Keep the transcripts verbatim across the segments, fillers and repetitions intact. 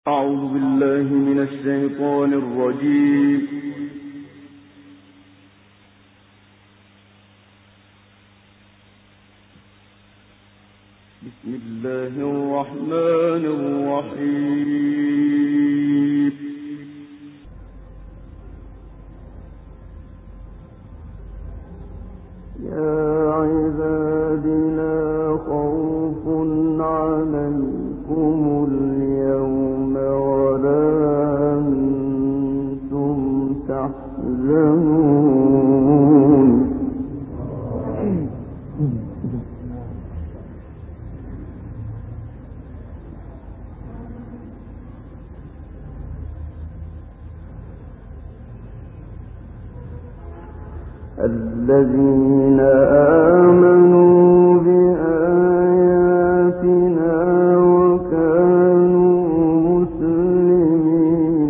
أعوذ بالله من الشيطان الرجيم. بسم الله الرحمن الرحيم. يا عبادي لا خوف عليكم اليوم ولا أنتم تحزنون. الذين آمنوا بآياتنا وكانوا مسلمين.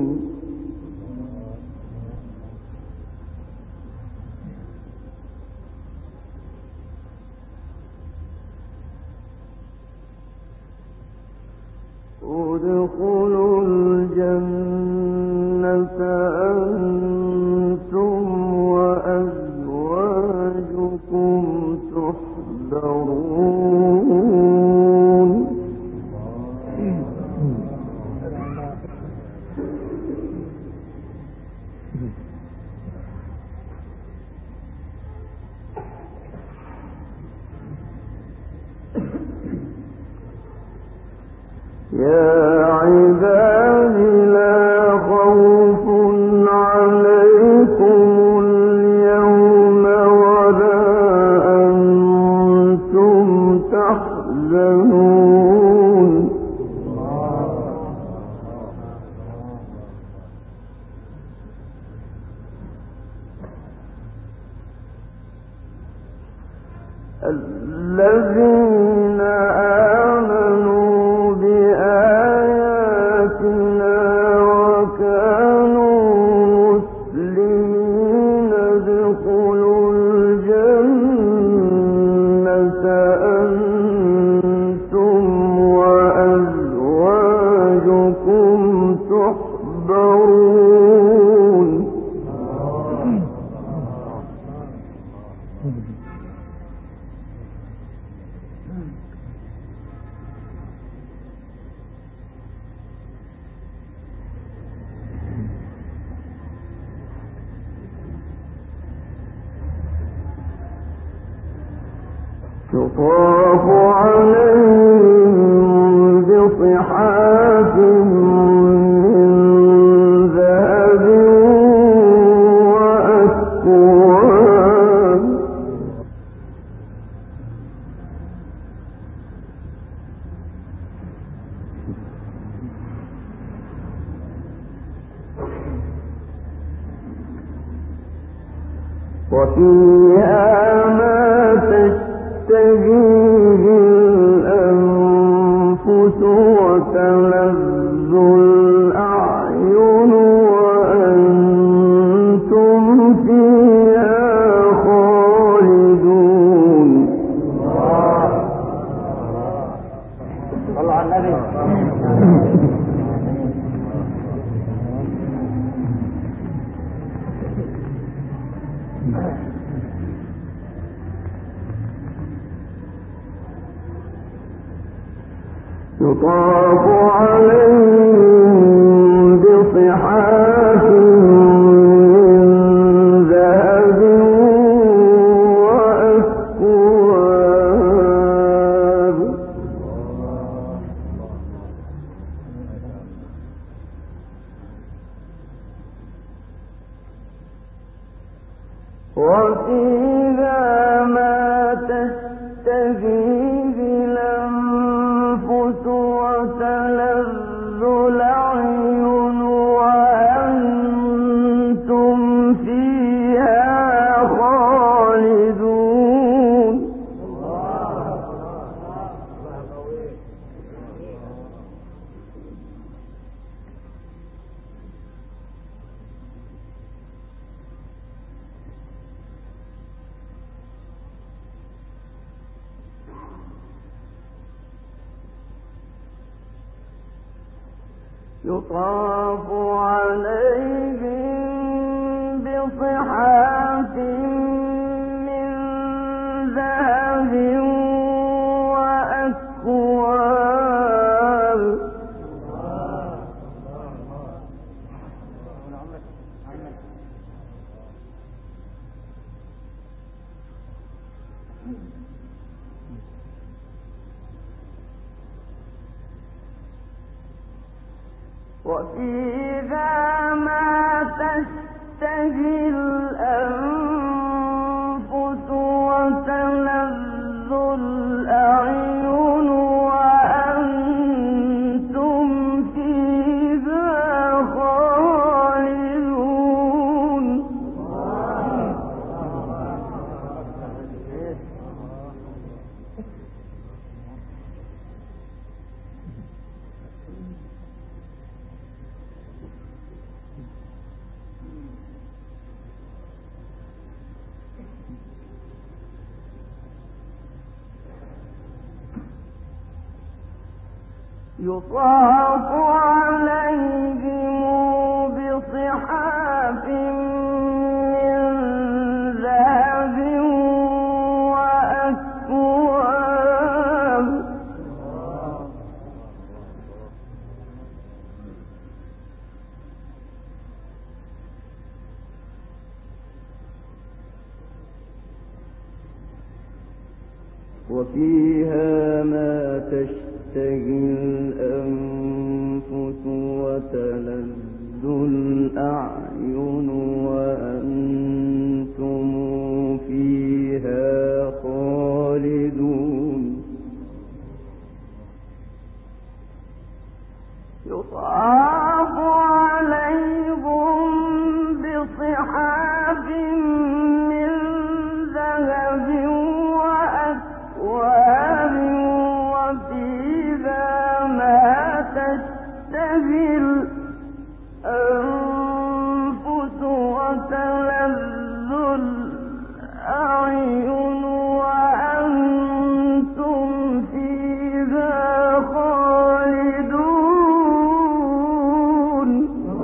ادخلوا الجنة أنتم وأزواجكم تحبرون. يا عبادي لا خوف عليكم اليوم ولا أنتم تحزنون. الذين آمنوا بآياتنا وكانوا مسلمين ادخلوا الجنة أنتم وأزواجكم تحبرون. يطاف عليهم بصحاف من ذهب وأكواب. وفيها ما تشتهيه الأنفس وتلذ الأعين وأنتم فيها خالدون. صلى على النبي. يطاف عليهم بصحاف من ذهب وأكواب. وفيها ما تشتهيه الأنفس وتلذ الأعين وأنتم فيها خالدون. يطاف عليهم بصحاف من ذهب وأكواب وفيها ما تشتهي الأنفس وتلذ الأعين وأنتم فيها خالدون يطاف عليهم بصحاف من ذهب وأكواب وفيها ما تشتهي الأنفس وتلذ الأعين وأنتم فيها خالدون يطاف عليهم بصحاف من ذهب وأكواب وفيها ما تشتهي الأنفس وتلذ الأعين وأنتم فيها خالدون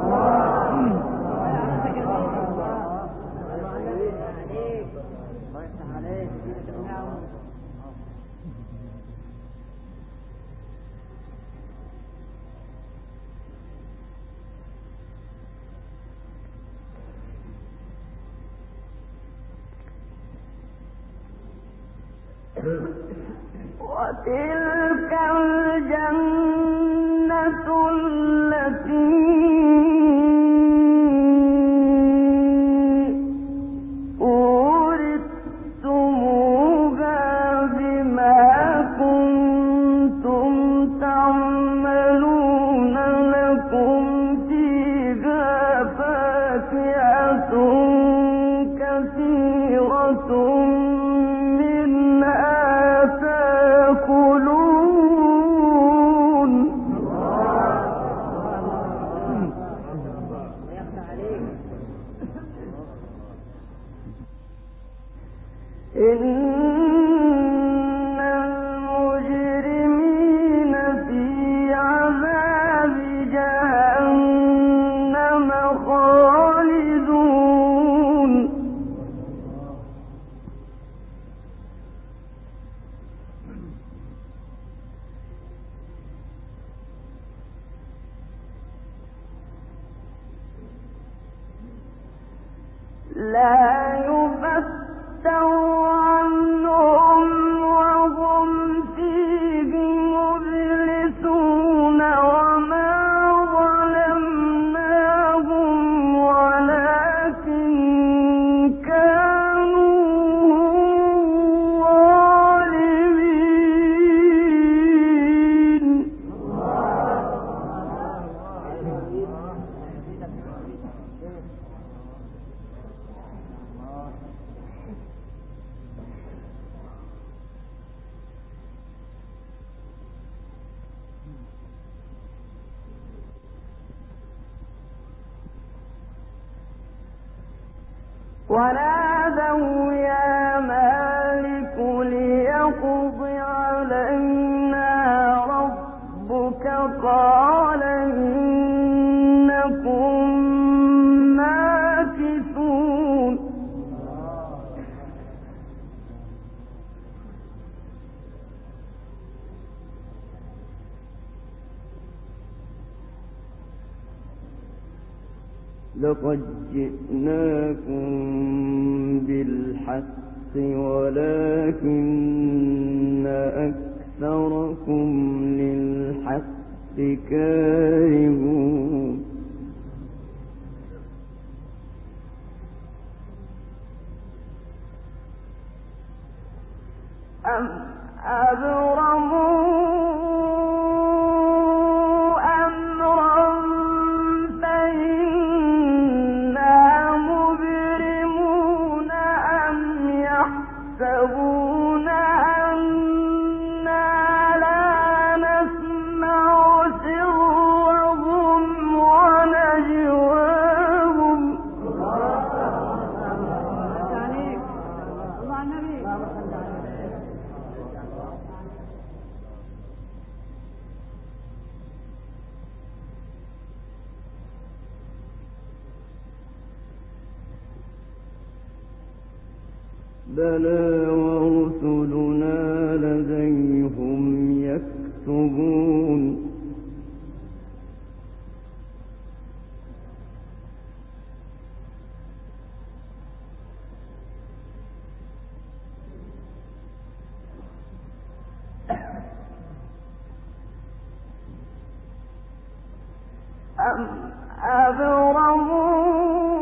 وتلك الجنة التي أورثتموها بما كنتم تعملون لكم فيها فاكهة كثيرة إن المجرمين في عذاب جهنم خالدون لا يفتر عنهم وهم فيه مبلسون وما ظلمناهم ولكن كانوا ظالمين ونادوا يا مالك ليقض علينا ربك قال إن لقد جئناكم بالحق ولكن أكثركم للحق كارهون أم أبرموا بلى ورسلنا لديهم يكتبون أم أبرموا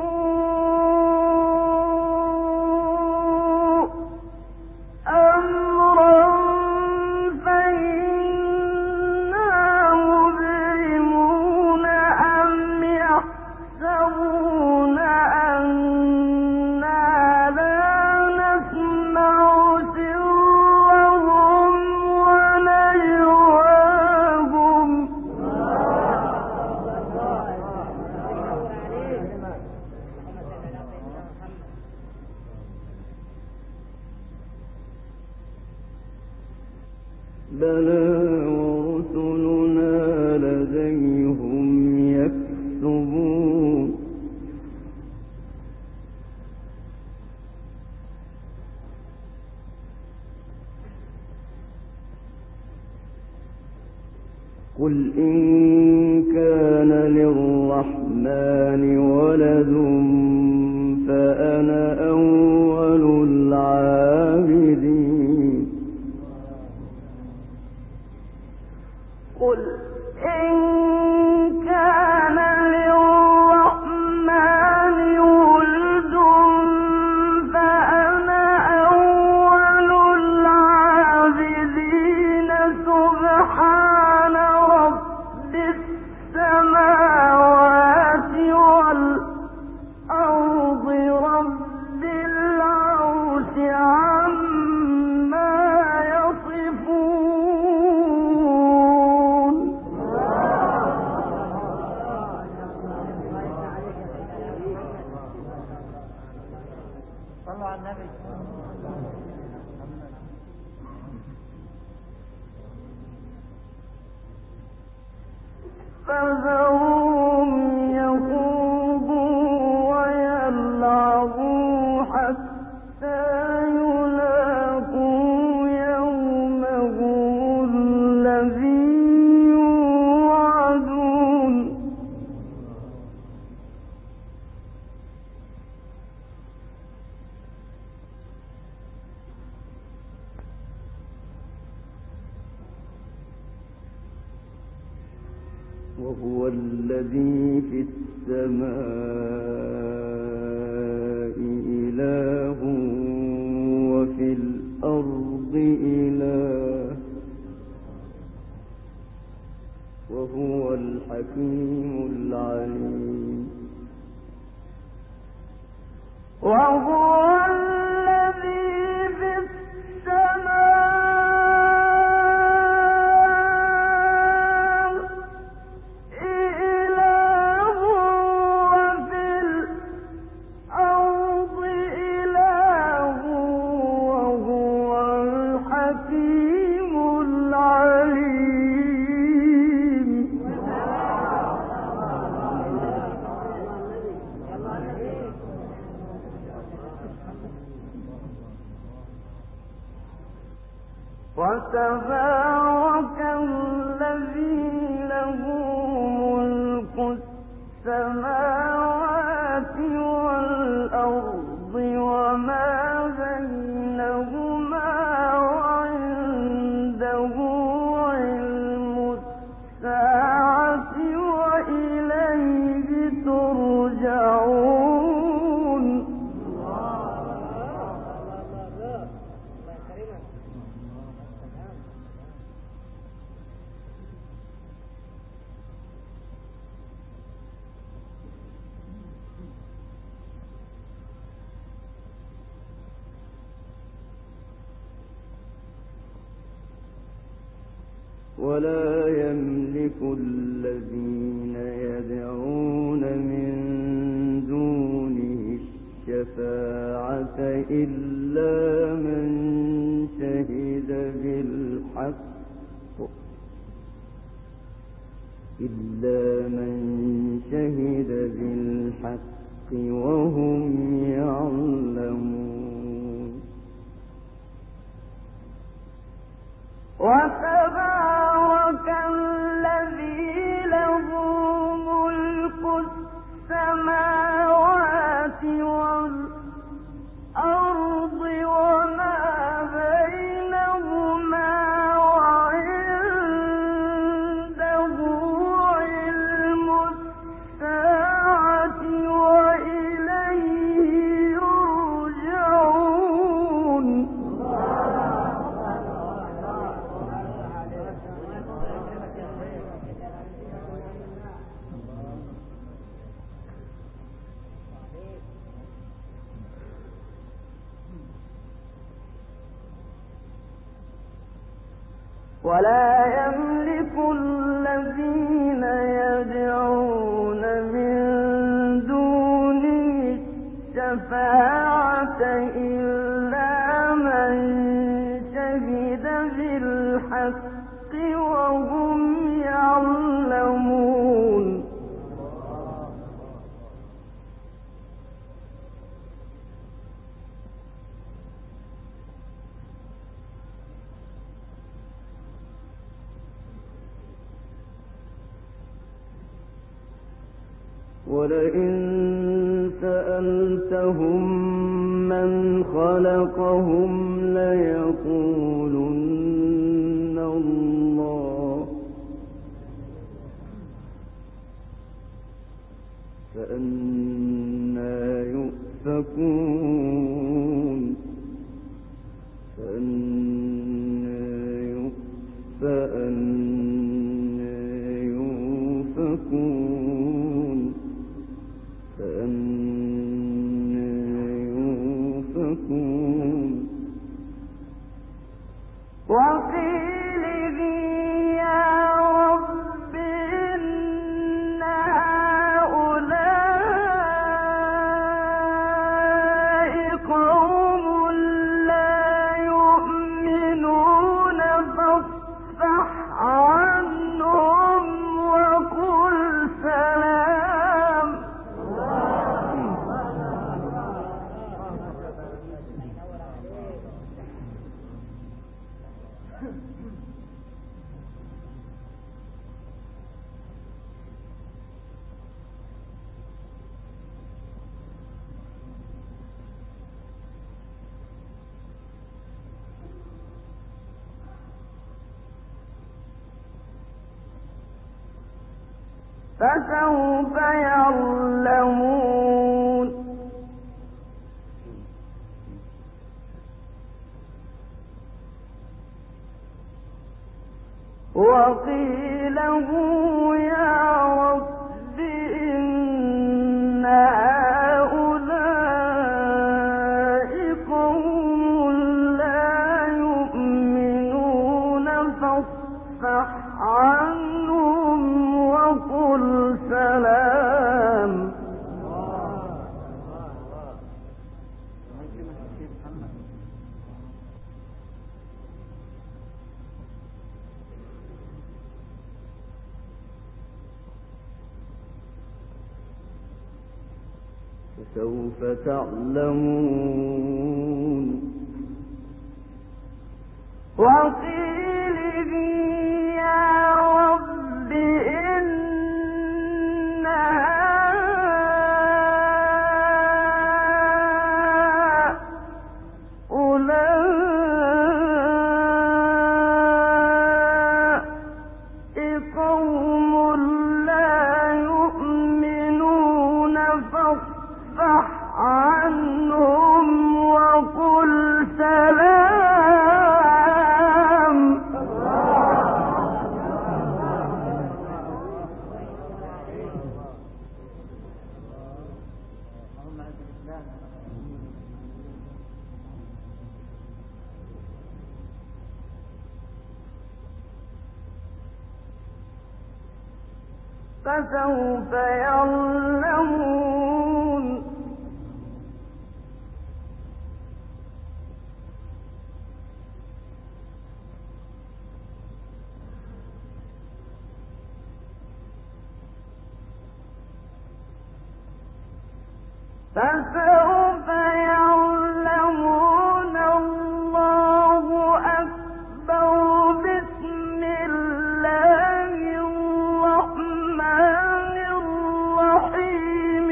بلى ورسلنا لديهم يكتبون قل إن كان للرحمن ولد فأنا أول العابدين قل إن كان للرحمن ولد فأنا أول العابدين سبحان رب السماوات والأرض رب العرش عما يصفون صلوا على النبي فذرهم يخوضوا ويلعبوا حتى يلاقوا يومهم الذي يوعدون وهو الذي في السماء إله وفي الأرض إله وهو الحكيم العليم وهو الذي في السماء وتبارك الذي له ملك السماوات ولا يملك الذين يدعون من دونه الشفاعة إلا من شهد بالحق إلا من شهد بالحق وهم يعلمون. وتبارك الذي له ملك السماوات والأرض وما بينهما وعنده علم الساعة وإليه يرجعون. ولا يملك الذين يدعون من دونه الشفاعة إلا من شهد بالحق وهم يعلمون. ولئن سألتهم من خلقهم ليقولن الله فأنى يؤفكون فأنى يؤفكون فأنى يؤفكون. وقيله يا رب إن هؤلاء قوم لا يؤمنون فاصفح عنهم وقل سلام. فسوف يعلمون. وقيله يا رب إن هؤلاء قوم لا يؤمنون فاصفح عنهم وقل سلام. فسوف تعلمون. وقيله يا رب إن هؤلاء قوم لا يؤمنون فاصفح عنهم وقل سلام. فسوف يعلمون فسوف يعلمون الله أكبر بسم الله الرحمن الرحيم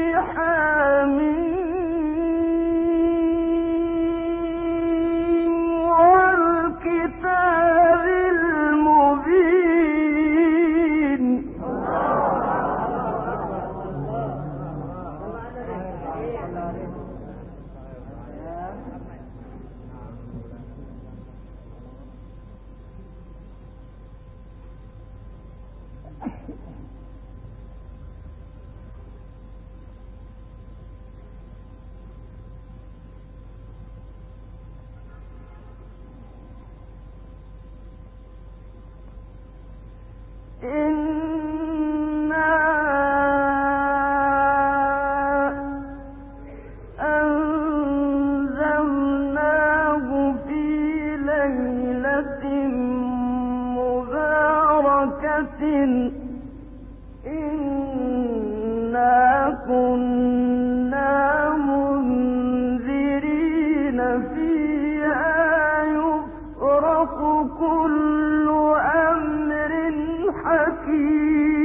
حميم والكتاب المبين إنا أنزلناه في ليلة مباركة